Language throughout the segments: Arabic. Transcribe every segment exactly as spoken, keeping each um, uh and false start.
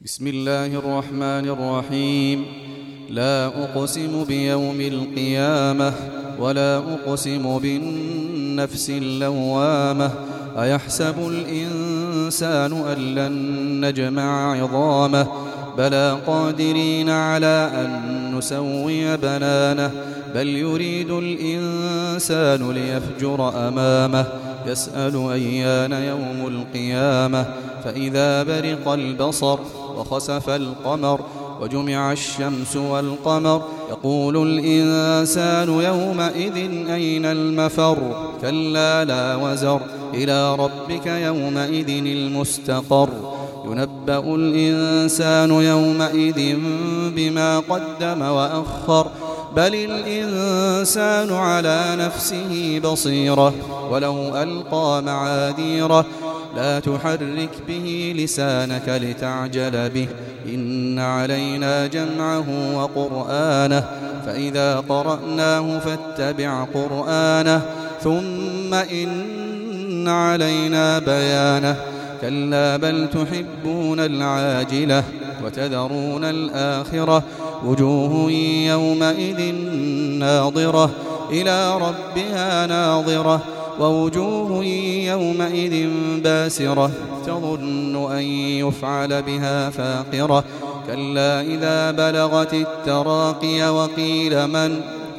بسم الله الرحمن الرحيم. لا أقسم بيوم القيامة ولا أقسم بالنفس اللوامة. أيحسب الإنسان أن لن نجمع عظامه بلى قادرين على أن نسوي بنانه بل يريد الإنسان ليفجر أمامه يسأل أيان يوم القيامة فإذا برق البصر وخسف القمر وجمع الشمس والقمر يقول الإنسان يومئذ أين المفر كلا لا وزر إلى ربك يومئذ المستقر ينبأ الإنسان يومئذ بما قدم وأخر بل الإنسان على نفسه بصيرة ولو ألقى معاذيره لا تحرك به لسانك لتعجل به إن علينا جمعه وقرآنه فإذا قرأناه فاتبع قرآنه ثم إن علينا بيانه كلا بل تحبون العاجلة وتذرون الآخرة وجوه يومئذ ناظرة إلى ربها ناظرة ووجوه يومئذ باسرة تظن أن يفعل بها فاقرة كلا إذا بلغت التراقي وقيل من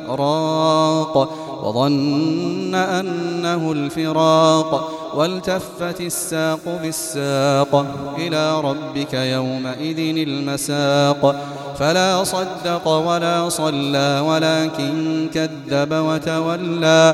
راق وظن أنه الفراق والتفت الساق بالساق إلى ربك يومئذ المساق فلا صدق ولا صلى ولكن كذب وتولى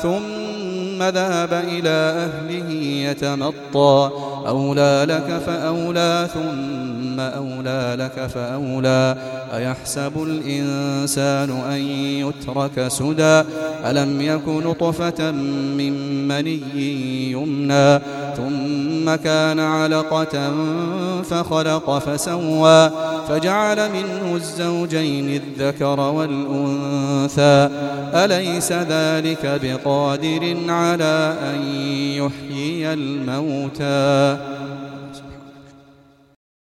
ثم ذهب إلى أهله يتمطى أولى لك فأولى ثم أولى لك فأولى أيحسب الإنسان أن يترك سدى ألم يكن نطفة من مني يمنى ثم كان علقة فخلق فسوى فجعل منه الزوجين الذكر والأنثى أليس ذلك بقادر على أن يحيي الموتى